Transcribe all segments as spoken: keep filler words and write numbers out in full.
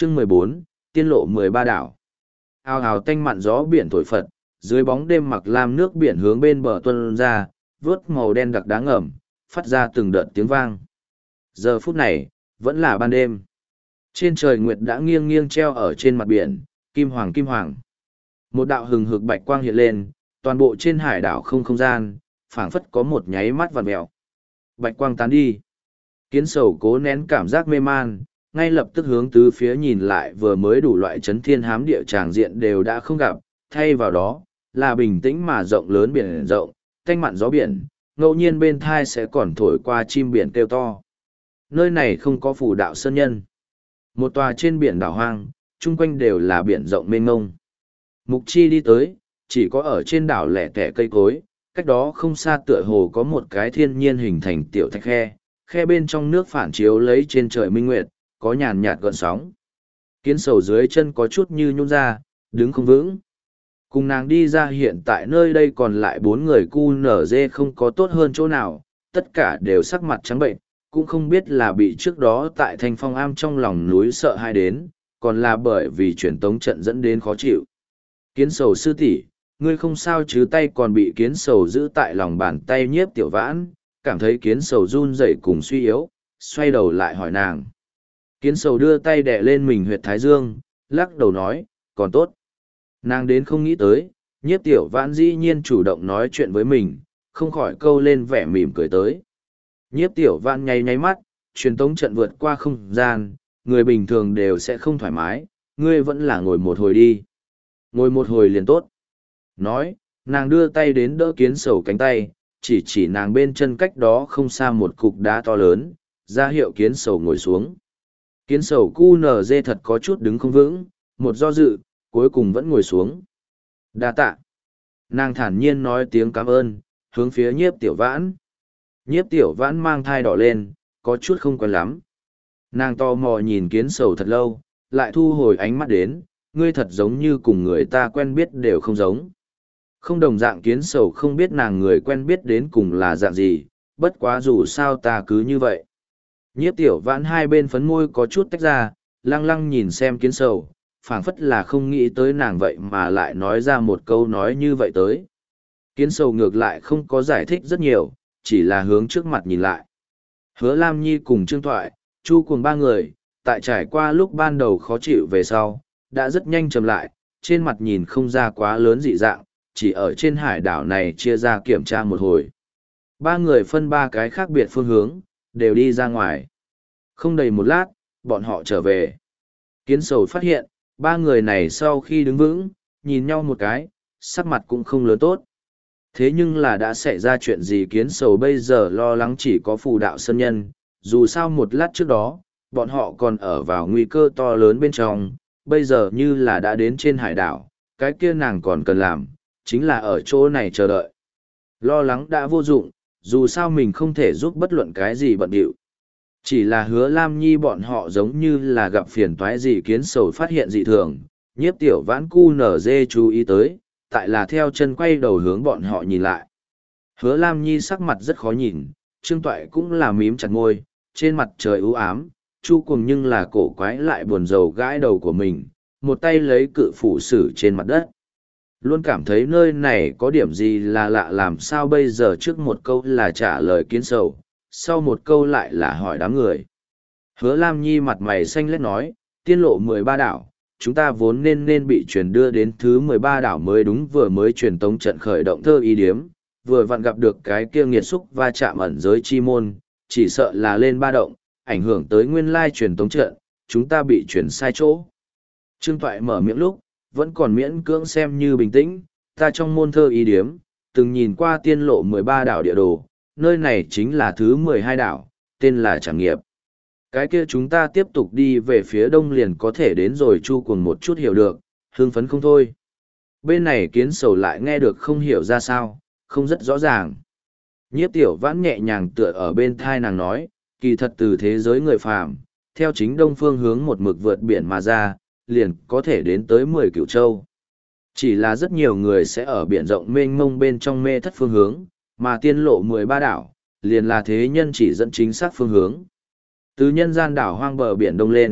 Chương mười bốn, Tiên lộ mười ba đảo. Ào ào tanh mặn gió biển thổi phật, dưới bóng đêm mặc lam nước biển hướng bên bờ tuôn ra, vớt màu đen đặc đá ngầm, phát ra từng đợt tiếng vang. Giờ phút này, vẫn là ban đêm. Trên trời nguyệt đã nghiêng nghiêng treo ở trên mặt biển, kim hoàng kim hoàng. Một đạo hừng hực bạch quang hiện lên, toàn bộ trên hải đảo không không gian, phảng phất có một nháy mắt vằn mèo. Bạch quang tán đi. Kiến sầu cố nén cảm giác mê man, ngay lập tức hướng tứ phía nhìn lại, vừa mới đủ loại chấn thiên hám địa tràng diện đều đã không gặp, thay vào đó, là bình tĩnh mà rộng lớn biển rộng, thanh mặn gió biển, ngẫu nhiên bên thai sẽ còn thổi qua chim biển kêu to. Nơi này không có phù đạo sơn nhân. Một tòa trên biển đảo hoang, chung quanh đều là biển rộng mênh mông. Mục Chi đi tới, chỉ có ở trên đảo lẻ tẻ cây cối, cách đó không xa tựa hồ có một cái thiên nhiên hình thành tiểu thạch khe, khe bên trong nước phản chiếu lấy trên trời minh nguyệt, có nhàn nhạt gợn sóng. Kiến sầu dưới chân có chút như nhún ra, đứng không vững. Cùng nàng đi ra hiện tại nơi đây còn lại bốn người cu nở dê không có tốt hơn chỗ nào, tất cả đều sắc mặt trắng bệnh, cũng không biết là bị trước đó tại thanh phong am trong lòng núi sợ hai đến, còn là bởi vì truyền tống trận dẫn đến khó chịu. Kiến sầu sư tỷ, ngươi không sao chứ? Tay còn bị kiến sầu giữ tại lòng bàn tay nhiếp tiểu vãn, cảm thấy kiến sầu run rẩy cùng suy yếu, xoay đầu lại hỏi nàng. Kiến sầu đưa tay đè lên mình huyệt thái dương, lắc đầu nói, còn tốt. Nàng đến không nghĩ tới, nhiếp tiểu vãn dĩ nhiên chủ động nói chuyện với mình, không khỏi câu lên vẻ mỉm cười tới. Nhiếp tiểu vãn nháy nháy mắt, truyền tống trận vượt qua không gian, người bình thường đều sẽ không thoải mái, ngươi vẫn là ngồi một hồi đi. Ngồi một hồi liền tốt. Nói, nàng đưa tay đến đỡ kiến sầu cánh tay, chỉ chỉ nàng bên chân cách đó không xa một cục đá to lớn, ra hiệu kiến sầu ngồi xuống. Kiến sầu cu nở dê thật có chút đứng không vững, một do dự, cuối cùng vẫn ngồi xuống. Đa tạ. Nàng thản nhiên nói tiếng cảm ơn, hướng phía nhiếp tiểu vãn. Nhiếp tiểu vãn mang thai đỏ lên, có chút không quen lắm. Nàng tò mò nhìn kiến sầu thật lâu, lại thu hồi ánh mắt đến, ngươi thật giống như cùng người ta quen biết đều không giống. Không đồng dạng kiến sầu không biết nàng người quen biết đến cùng là dạng gì, bất quá dù sao ta cứ như vậy. Nhiếp tiểu vãn hai bên phấn môi có chút tách ra, lăng lăng nhìn xem kiến sầu, phảng phất là không nghĩ tới nàng vậy mà lại nói ra một câu nói như vậy tới. Kiến sầu ngược lại không có giải thích rất nhiều, chỉ là hướng trước mặt nhìn lại. Hứa Lam Nhi cùng Trương Thoại, Chu cùng ba người, tại trải qua lúc ban đầu khó chịu về sau, đã rất nhanh chậm lại, trên mặt nhìn không ra quá lớn dị dạng, chỉ ở trên hải đảo này chia ra kiểm tra một hồi. Ba người phân ba cái khác biệt phương hướng, đều đi ra ngoài. Không đầy một lát, bọn họ trở về. Kiến sầu phát hiện, ba người này sau khi đứng vững, nhìn nhau một cái, sắc mặt cũng không lớn tốt. Thế nhưng là đã xảy ra chuyện gì? Kiến sầu bây giờ lo lắng chỉ có phù đạo sơn nhân, dù sao một lát trước đó, bọn họ còn ở vào nguy cơ to lớn bên trong, bây giờ như là đã đến trên hải đảo, cái kia nàng còn cần làm, chính là ở chỗ này chờ đợi. Lo lắng đã vô dụng, dù sao mình không thể giúp bất luận cái gì bận điệu. Chỉ là Hứa Lam Nhi bọn họ giống như là gặp phiền toái gì. Kiến sầu phát hiện dị thường, nhiếp tiểu vãn cu nở dê chú ý tới, tại là theo chân quay đầu hướng bọn họ nhìn lại. Hứa Lam Nhi sắc mặt rất khó nhìn, Trương Toại cũng là mím chặt môi, trên mặt trời u ám, Chu Cuồng nhưng là cổ quái lại buồn rầu gãi đầu của mình, một tay lấy cự phủ sử trên mặt đất. Luôn cảm thấy nơi này có điểm gì là lạ, làm sao bây giờ trước một câu là trả lời kiến sầu, sau một câu lại là hỏi đám người. Hứa Lam Nhi mặt mày xanh lét nói, tiên lộ mười ba đảo, chúng ta vốn nên nên bị truyền đưa đến thứ mười ba đảo mới đúng, vừa mới truyền tống trận khởi động thơ ý điếm, vừa vặn gặp được cái kia nghiệt xúc va chạm ẩn giới chi môn, chỉ sợ là lên ba động, ảnh hưởng tới nguyên lai truyền tống trận, chúng ta bị truyền sai chỗ. Trương Toại mở miệng lúc, vẫn còn miễn cưỡng xem như bình tĩnh, ta trong môn thơ ý điếm, từng nhìn qua tiên lộ mười ba đảo địa đồ, nơi này chính là thứ mười hai đảo, tên là Trảm Nghiệp. Cái kia chúng ta tiếp tục đi về phía đông liền có thể đến rồi. Chu Cuồng một chút hiểu được, hưng phấn không thôi. Bên này kiến sầu lại nghe được không hiểu ra sao, không rất rõ ràng. Nhiếp tiểu vãn nhẹ nhàng tựa ở bên thai nàng nói, kỳ thật từ thế giới người phàm, theo chính đông phương hướng một mực vượt biển mà ra, liền có thể đến tới mười cửu châu. Chỉ là rất nhiều người sẽ ở biển rộng mênh mông bên trong mê thất phương hướng, mà tiên lộ mười ba đảo, liền là thế nhân chỉ dẫn chính xác phương hướng. Từ nhân gian đảo hoang bờ biển đông lên,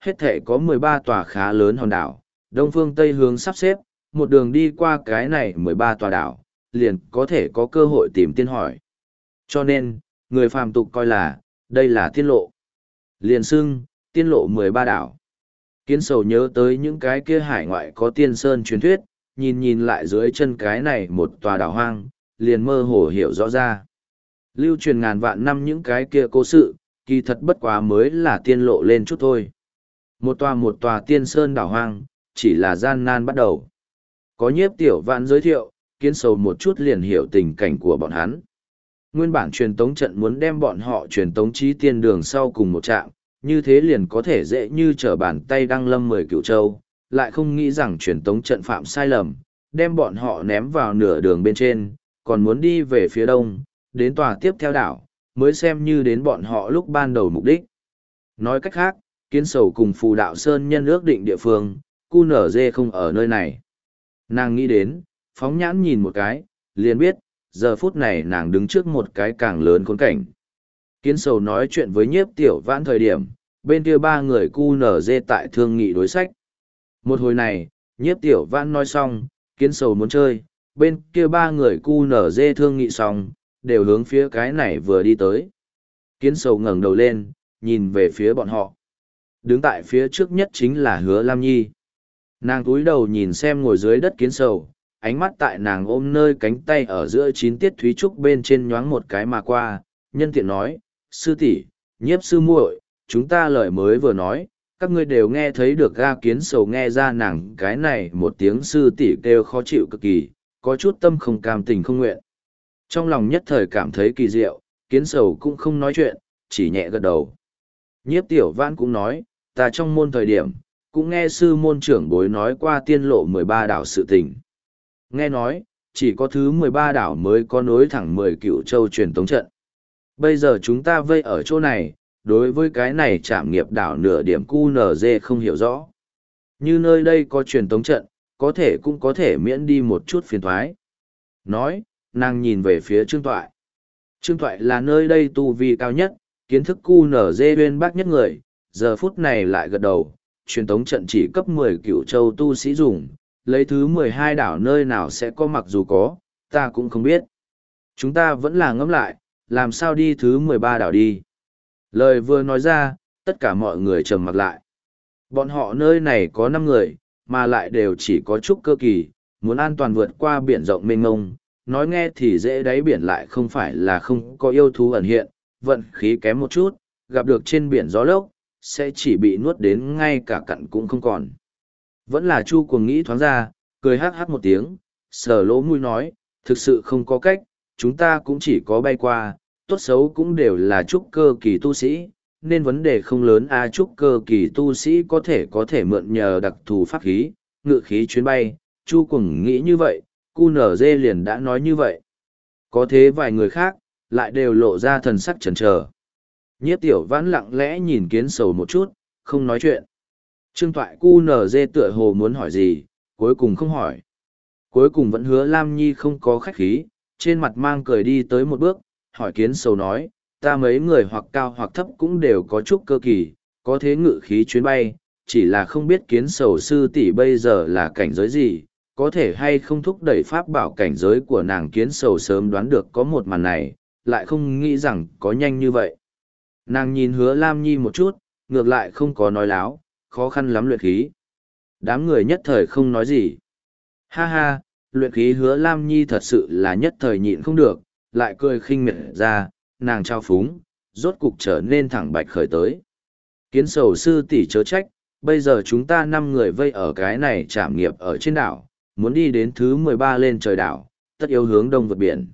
Hết thể có mười ba tòa khá lớn hòn đảo, đông phương tây hướng sắp xếp, một đường đi qua cái này mười ba tòa đảo, liền có thể có cơ hội tìm tiên hỏi. Cho nên, người phàm tục coi là, đây là tiên lộ. Liền xưng, tiên lộ mười ba đảo. Kiến sầu nhớ tới những cái kia hải ngoại có tiên sơn truyền thuyết, nhìn nhìn lại dưới chân cái này một tòa đảo hoang, liền mơ hồ hiểu rõ ra. Lưu truyền ngàn vạn năm những cái kia cố sự, kỳ thật bất quá mới là tiên lộ lên chút thôi. Một tòa một tòa tiên sơn đảo hoang, chỉ là gian nan bắt đầu. Có nhiếp tiểu vạn giới thiệu, kiến sầu một chút liền hiểu tình cảnh của bọn hắn. Nguyên bản truyền tống trận muốn đem bọn họ truyền tống trí tiên đường sau cùng một trạm, như thế liền có thể dễ như trở bàn tay đăng lâm mười cựu châu, lại không nghĩ rằng truyền tống trận phạm sai lầm, đem bọn họ ném vào nửa đường bên trên, còn muốn đi về phía đông, đến tòa tiếp theo đảo, mới xem như đến bọn họ lúc ban đầu mục đích. Nói cách khác, kiến sầu cùng phù đạo sơn nhân ước định địa phương, cu nở dê không ở nơi này. Nàng nghĩ đến, phóng nhãn nhìn một cái, liền biết, giờ phút này nàng đứng trước một cái càng lớn khốn cảnh. Kiến sầu nói chuyện với nhiếp tiểu vãn thời điểm, bên kia ba người cu nở dê tại thương nghị đối sách. Một hồi này, nhiếp tiểu vãn nói xong, kiến sầu muốn chơi, bên kia ba người cu nở dê thương nghị xong, đều hướng phía cái này vừa đi tới. Kiến sầu ngẩng đầu lên, nhìn về phía bọn họ. Đứng tại phía trước nhất chính là Hứa Lam Nhi. Nàng cúi đầu nhìn xem ngồi dưới đất kiến sầu, ánh mắt tại nàng ôm nơi cánh tay ở giữa chín tiết thúy trúc bên trên nhoáng một cái mà qua, nhân tiện nói, sư tỷ, nhiếp sư muội, chúng ta lời mới vừa nói, các ngươi đều nghe thấy được. Ga kiến sầu nghe ra nàng cái này một tiếng sư tỷ kêu khó chịu cực kỳ, có chút tâm không cam tình không nguyện. Trong lòng nhất thời cảm thấy kỳ diệu, kiến sầu cũng không nói chuyện, chỉ nhẹ gật đầu. Nhiếp tiểu vãn cũng nói, ta trong môn thời điểm, cũng nghe sư môn trưởng bối nói qua tiên lộ mười ba đảo sự tình. Nghe nói, chỉ có thứ mười ba đảo mới có nối thẳng mười cựu châu truyền tống trận. Bây giờ chúng ta vây ở chỗ này, đối với cái này trảm nghiệp đảo nửa điểm cu nở dê không hiểu rõ. Như nơi đây có truyền tống trận, có thể cũng có thể miễn đi một chút phiền thoái. Nói, nàng nhìn về phía Trương Toại. Trương Toại là nơi đây tu vi cao nhất, kiến thức cu nở dê bên bác nhất người, giờ phút này lại gật đầu, truyền tống trận chỉ cấp mười cựu châu tu sĩ dùng, lấy thứ mười hai đảo nơi nào sẽ có, mặc dù có, ta cũng không biết. Chúng ta vẫn là ngẫm lại, làm sao đi thứ mười ba đảo đi. Lời vừa nói ra, tất cả mọi người trầm mặc lại. Bọn họ nơi này có năm người, mà lại đều chỉ có chút cơ kỳ, muốn an toàn vượt qua biển rộng mênh mông, nói nghe thì dễ, đáy biển lại không phải là không có yêu thú ẩn hiện, vận khí kém một chút, gặp được trên biển gió lốc, sẽ chỉ bị nuốt đến ngay cả cặn cũng không còn. Vẫn là Chu Cuồng nghĩ thoáng ra, cười hát hát một tiếng, sờ lỗ mũi nói, thực sự không có cách, chúng ta cũng chỉ có bay qua, tốt xấu cũng đều là trúc cơ kỳ tu sĩ, nên vấn đề không lớn. A trúc cơ kỳ tu sĩ có thể có thể mượn nhờ đặc thù pháp khí, ngự khí chuyến bay, Chu Cuồng nghĩ như vậy, cu nở dê liền đã nói như vậy. Có thế vài người khác, lại đều lộ ra thần sắc chần chờ. Nhiếp tiểu vãn lặng lẽ nhìn kiến sầu một chút, không nói chuyện. Trương Toại cu nở dê tựa hồ muốn hỏi gì, cuối cùng không hỏi. Cuối cùng vẫn Hứa Lam Nhi không có khách khí, trên mặt mang cười đi tới một bước, hỏi kiến sầu nói, ta mấy người hoặc cao hoặc thấp cũng đều có chút cơ kỳ, có thế ngự khí chuyến bay, chỉ là không biết kiến sầu sư tỷ bây giờ là cảnh giới gì, có thể hay không thúc đẩy pháp bảo cảnh giới của nàng. Kiến sầu sớm đoán được có một màn này, lại không nghĩ rằng có nhanh như vậy. Nàng nhìn Hứa Lam Nhi một chút, ngược lại không có nói láo, khó khăn lắm luyện khí. Đám người nhất thời không nói gì. Ha ha, luyện khí Hứa Lam Nhi thật sự là nhất thời nhịn không được, lại cười khinh miệt ra, nàng trao phúng, rốt cục trở nên thẳng bạch khởi tới. Kiến sầu sư tỷ chớ trách, bây giờ chúng ta năm người vây ở cái này trảm nghiệp ở trên đảo, muốn đi đến thứ mười ba lên trời đảo, tất yếu hướng đông vượt biển.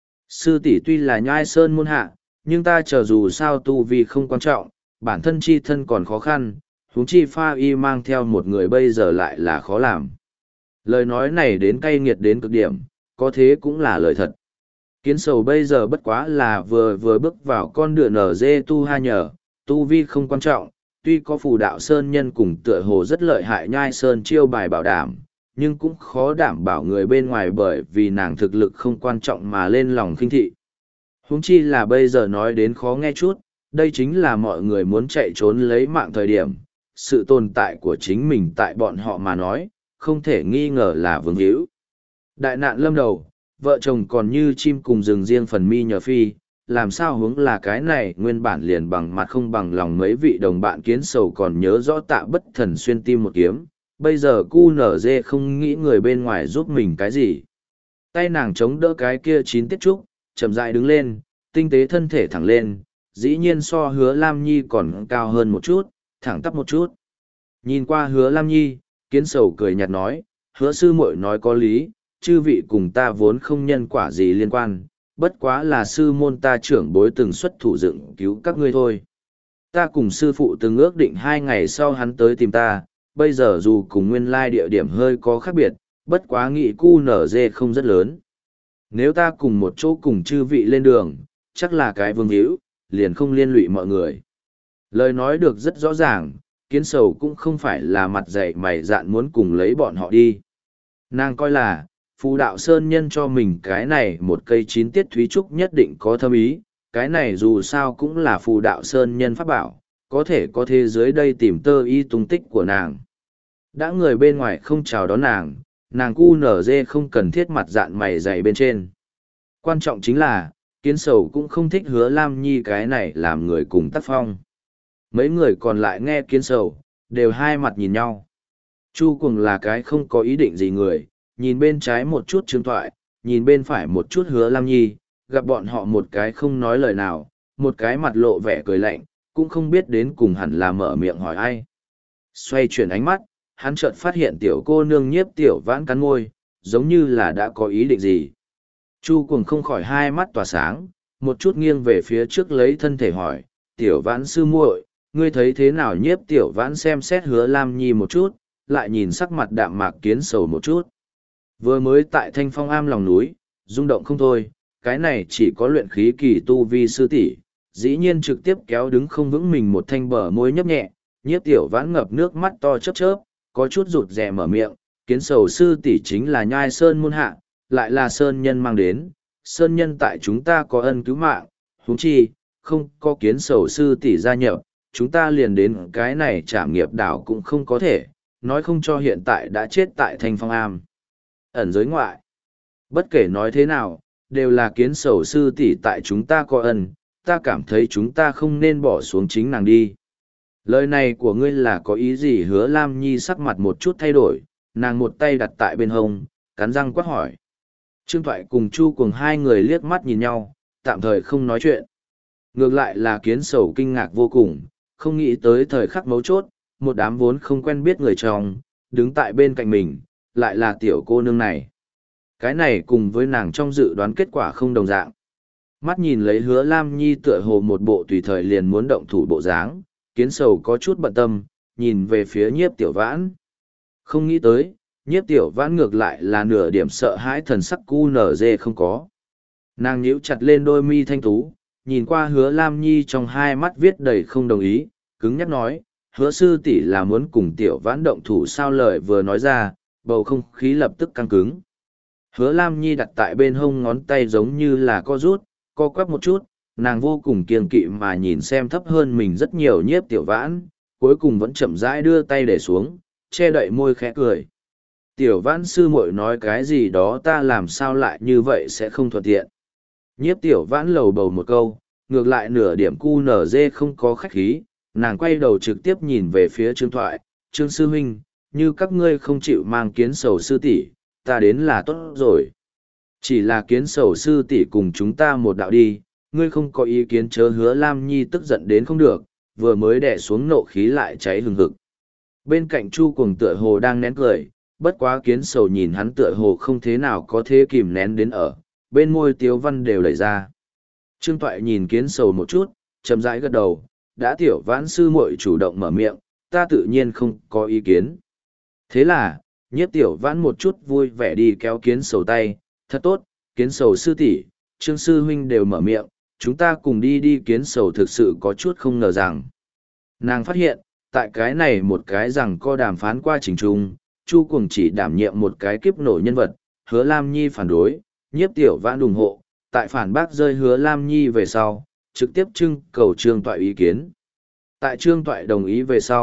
Sư tỷ tuy là nhai sơn môn hạ, nhưng ta chờ dù sao tu vi không quan trọng, bản thân chi thân còn khó khăn, huống chi pha y mang theo một người bây giờ lại là khó làm. Lời nói này đến cay nghiệt đến cực điểm, có thế cũng là lời thật. Kiến sầu bây giờ bất quá là vừa vừa bước vào con đường nở dê tu ha nhờ, tu vi không quan trọng, tuy có phù đạo sơn nhân cùng tựa hồ rất lợi hại nhai sơn chiêu bài bảo đảm, nhưng cũng khó đảm bảo người bên ngoài bởi vì nàng thực lực không quan trọng mà lên lòng khinh thị. Huống chi là bây giờ nói đến khó nghe chút, đây chính là mọi người muốn chạy trốn lấy mạng thời điểm, sự tồn tại của chính mình tại bọn họ mà nói, không thể nghi ngờ là vương hữu. Đại nạn lâm đầu, vợ chồng còn như chim cùng rừng riêng phần mi nhờ phi, làm sao hướng là cái này nguyên bản liền bằng mặt không bằng lòng mấy vị đồng bạn kiến sầu còn nhớ rõ tạ bất thần xuyên tim một kiếm, bây giờ cu nở dê không nghĩ người bên ngoài giúp mình cái gì. Tay nàng chống đỡ cái kia chín tiết trúc, chậm rãi đứng lên, tinh tế thân thể thẳng lên, dĩ nhiên so hứa Lam Nhi còn cao hơn một chút, thẳng tắp một chút. Nhìn qua hứa Lam Nhi, kiến sầu cười nhạt nói, hứa sư muội nói có lý, chư vị cùng ta vốn không nhân quả gì liên quan, bất quá là sư môn ta trưởng bối từng xuất thủ dựng cứu các ngươi thôi. Ta cùng sư phụ từng ước định hai ngày sau hắn tới tìm ta, bây giờ dù cùng nguyên lai địa điểm hơi có khác biệt, bất quá nghị cu nở dê không rất lớn. Nếu ta cùng một chỗ cùng chư vị lên đường, chắc là cái vương hữu, liền không liên lụy mọi người. Lời nói được rất rõ ràng, kiến sầu cũng không phải là mặt dạy mày dạn muốn cùng lấy bọn họ đi. Nàng coi là, phù đạo sơn nhân cho mình cái này một cây chín tiết thúy trúc nhất định có thâm ý, cái này dù sao cũng là phù đạo sơn nhân pháp bảo, có thể có thế giới đây tìm tơ y tung tích của nàng. Đã người bên ngoài không chào đón nàng, nàng cu nở dê không cần thiết mặt dạn mày dày bên trên. Quan trọng chính là, kiến sầu cũng không thích hứa Lam Nhi cái này làm người cùng tác phong. Mấy người còn lại nghe kiến sầu, đều hai mặt nhìn nhau. Chu Cuồng là cái không có ý định gì người, nhìn bên trái một chút Trương Toại, nhìn bên phải một chút hứa Lam Nhi, gặp bọn họ một cái không nói lời nào, một cái mặt lộ vẻ cười lạnh, cũng không biết đến cùng hẳn là mở miệng hỏi ai. Xoay chuyển ánh mắt, hắn chợt phát hiện tiểu cô nương Nhiếp Tiểu Vãn cắn môi, giống như là đã có ý định gì. Chu Cuồng không khỏi hai mắt tỏa sáng, một chút nghiêng về phía trước lấy thân thể hỏi, Tiểu Vãn sư muội, ngươi thấy thế nào? Nhiếp Tiểu Vãn xem xét hứa Lam Nhi một chút, lại nhìn sắc mặt đạm mạc kiến sầu một chút. Vừa mới tại Thanh Phong Am lòng núi, rung động không thôi, cái này chỉ có luyện khí kỳ tu vi sư tỷ, dĩ nhiên trực tiếp kéo đứng không vững mình một thanh bờ môi nhấp nhẹ, Nhiếp Tiểu Vãn ngập nước mắt to chớp chớp, có chút rụt rè mở miệng, kiến sầu sư tỷ chính là Nhai Sơn môn hạ, lại là Sơn nhân mang đến, Sơn nhân tại chúng ta có ân cứu mạng, huống chi, không có kiến sầu sư tỷ gia nhập, chúng ta liền đến cái này trảm nghiệp đảo cũng không có thể, nói không cho hiện tại đã chết tại Thanh Phong Am. Ẩn giới ngoại, bất kể nói thế nào, đều là kiến sầu sư tỷ tại chúng ta có ân, ta cảm thấy chúng ta không nên bỏ xuống chính nàng đi. Lời này của ngươi là có ý gì? Hứa Lam Nhi sắc mặt một chút thay đổi, nàng một tay đặt tại bên hông, cắn răng quát hỏi. Trương Thoại cùng Chu Cuồng hai người liếc mắt nhìn nhau, tạm thời không nói chuyện. Ngược lại là kiến sầu kinh ngạc vô cùng, không nghĩ tới thời khắc mấu chốt, một đám vốn không quen biết người chồng, đứng tại bên cạnh mình, lại là tiểu cô nương này. Cái này cùng với nàng trong dự đoán kết quả không đồng dạng. Mắt nhìn lấy hứa Lam Nhi tựa hồ một bộ tùy thời liền muốn động thủ bộ dáng, kiến sầu có chút bận tâm, nhìn về phía Nhiếp Tiểu Vãn. Không nghĩ tới, Nhiếp Tiểu Vãn ngược lại là nửa điểm sợ hãi thần sắc cu nở dê không có. Nàng nhíu chặt lên đôi mi thanh tú, nhìn qua hứa Lam Nhi trong hai mắt viết đầy không đồng ý, cứng nhắc nói, hứa sư tỷ là muốn cùng Tiểu Vãn động thủ sao? Lời vừa nói ra, bầu không khí lập tức căng cứng. Hứa Lam Nhi đặt tại bên hông ngón tay giống như là co rút, co quắp một chút, nàng vô cùng kiêng kỵ mà nhìn xem thấp hơn mình rất nhiều Nhiếp Tiểu Vãn, cuối cùng vẫn chậm rãi đưa tay để xuống, che đậy môi khẽ cười. Tiểu Vãn sư muội nói cái gì đó ta làm sao lại như vậy sẽ không thuận tiện. Nhiếp Tiểu Vãn lầu bầu một câu, ngược lại nửa điểm cu nở dê không có khách khí, nàng quay đầu trực tiếp nhìn về phía Trương Thoại, Trương sư huynh, như các ngươi không chịu mang kiến sầu sư tỷ, ta đến là tốt rồi. Chỉ là kiến sầu sư tỷ cùng chúng ta một đạo đi, ngươi không có ý kiến chớ. Hứa Lam Nhi tức giận đến không được, vừa mới đè xuống nộ khí lại cháy hừng hực. Bên cạnh Chu Cuồng tựa hồ đang nén cười, bất quá kiến sầu nhìn hắn tựa hồ không thế nào có thế kìm nén đến ở, bên môi tiếu văn đều đẩy ra. Trương Toại nhìn kiến sầu một chút, chậm rãi gật đầu, đã Tiểu Vãn sư muội chủ động mở miệng, ta tự nhiên không có ý kiến. Thế là, Nhiếp Tiểu Vãn một chút vui vẻ đi kéo kiến sầu tay, thật tốt, kiến sầu sư tỷ, Trương sư huynh đều mở miệng, chúng ta cùng đi đi. Kiến sầu thực sự có chút không ngờ rằng. Nàng phát hiện, tại cái này một cái rằng co đàm phán qua trình trung, Chu Cuồng chỉ đảm nhiệm một cái kiếp nổ nhân vật, hứa Lam Nhi phản đối, Nhiếp Tiểu Vãn ủng hộ, tại phản bác rơi hứa Lam Nhi về sau, trực tiếp trưng cầu Trương Toại ý kiến. Tại Trương Toại đồng ý về sau,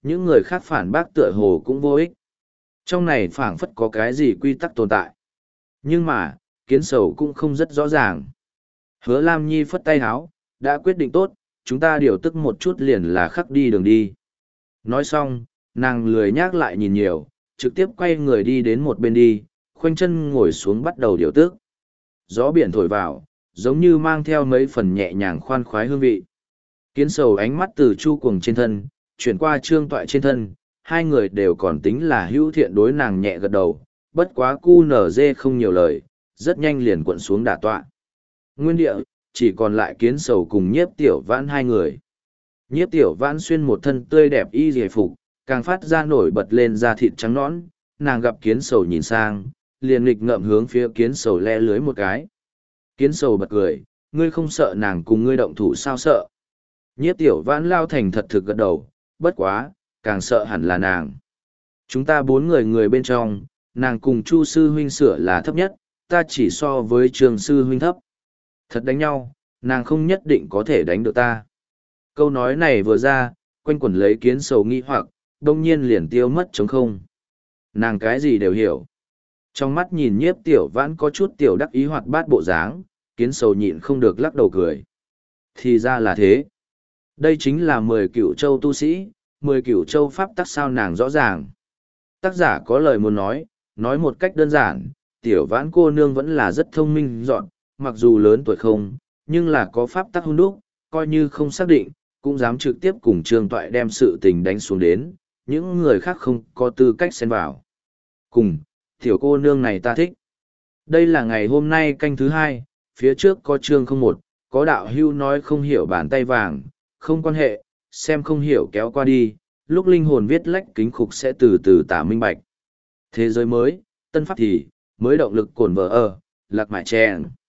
những người khác phản bác tựa hồ cũng vô ích. Trong này phảng phất có cái gì quy tắc tồn tại. Nhưng mà, kiến sầu cũng không rất rõ ràng. Hứa Lam Nhi phất tay háo, đã quyết định tốt, chúng ta điều tức một chút liền là khắc đi đường đi. Nói xong, nàng lười nhác lại nhìn nhiều, trực tiếp quay người đi đến một bên đi, khoanh chân ngồi xuống bắt đầu điều tức. Gió biển thổi vào, giống như mang theo mấy phần nhẹ nhàng khoan khoái hương vị. Kiến sầu ánh mắt từ Chu Cuồng trên thân, chuyển qua Trương Toại trên thân, hai người đều còn tính là hữu thiện đối nàng nhẹ gật đầu, bất quá cu nở dê không nhiều lời, rất nhanh liền cuộn xuống đả tọa. Nguyên địa, chỉ còn lại kiến sầu cùng nhiếp tiểu vãn hai người. Nhiếp tiểu vãn xuyên một thân tươi đẹp y dề phục, càng phát ra nổi bật lên da thịt trắng nõn, nàng gặp kiến sầu nhìn sang, liền nghịch ngợm hướng phía kiến sầu le lưới một cái. Kiến sầu bật cười, ngươi không sợ nàng cùng ngươi động thủ sao sợ. Nhiếp tiểu vãn lao thành thật thực gật đầu, bất quá, càng sợ hẳn là nàng. Chúng ta bốn người người bên trong, nàng cùng Chu sư huynh sửa là thấp nhất, ta chỉ so với Trường sư huynh thấp. Thật đánh nhau, nàng không nhất định có thể đánh được ta. Câu nói này vừa ra, quanh quẩn lấy kiến sầu nghi hoặc, đông nhiên liền tiêu mất trống không. Nàng cái gì đều hiểu. Trong mắt nhìn nhiếp tiểu vãn có chút tiểu đắc ý hoạt bát bộ dáng, kiến sầu nhịn không được lắc đầu cười. Thì ra là thế. Đây chính là mười cửu châu tu sĩ, mười cửu châu pháp tắc sao nàng rõ ràng. Tác giả có lời muốn nói, nói một cách đơn giản, tiểu vãn cô nương vẫn là rất thông minh dọn, mặc dù lớn tuổi không, nhưng là có pháp tắc hung đúc, coi như không xác định, cũng dám trực tiếp cùng Trương Toại đem sự tình đánh xuống đến, những người khác không có tư cách xen vào. Cùng, tiểu cô nương này ta thích. Đây là ngày hôm nay canh thứ hai, phía trước có chương không một, có đạo hưu nói không hiểu bàn tay vàng, không quan hệ, xem không hiểu kéo qua đi, lúc linh hồn viết lách kính khục sẽ từ từ tả minh bạch. Thế giới mới, tân pháp thì, mới động lực cổn vợ ở, lạc mại chèn.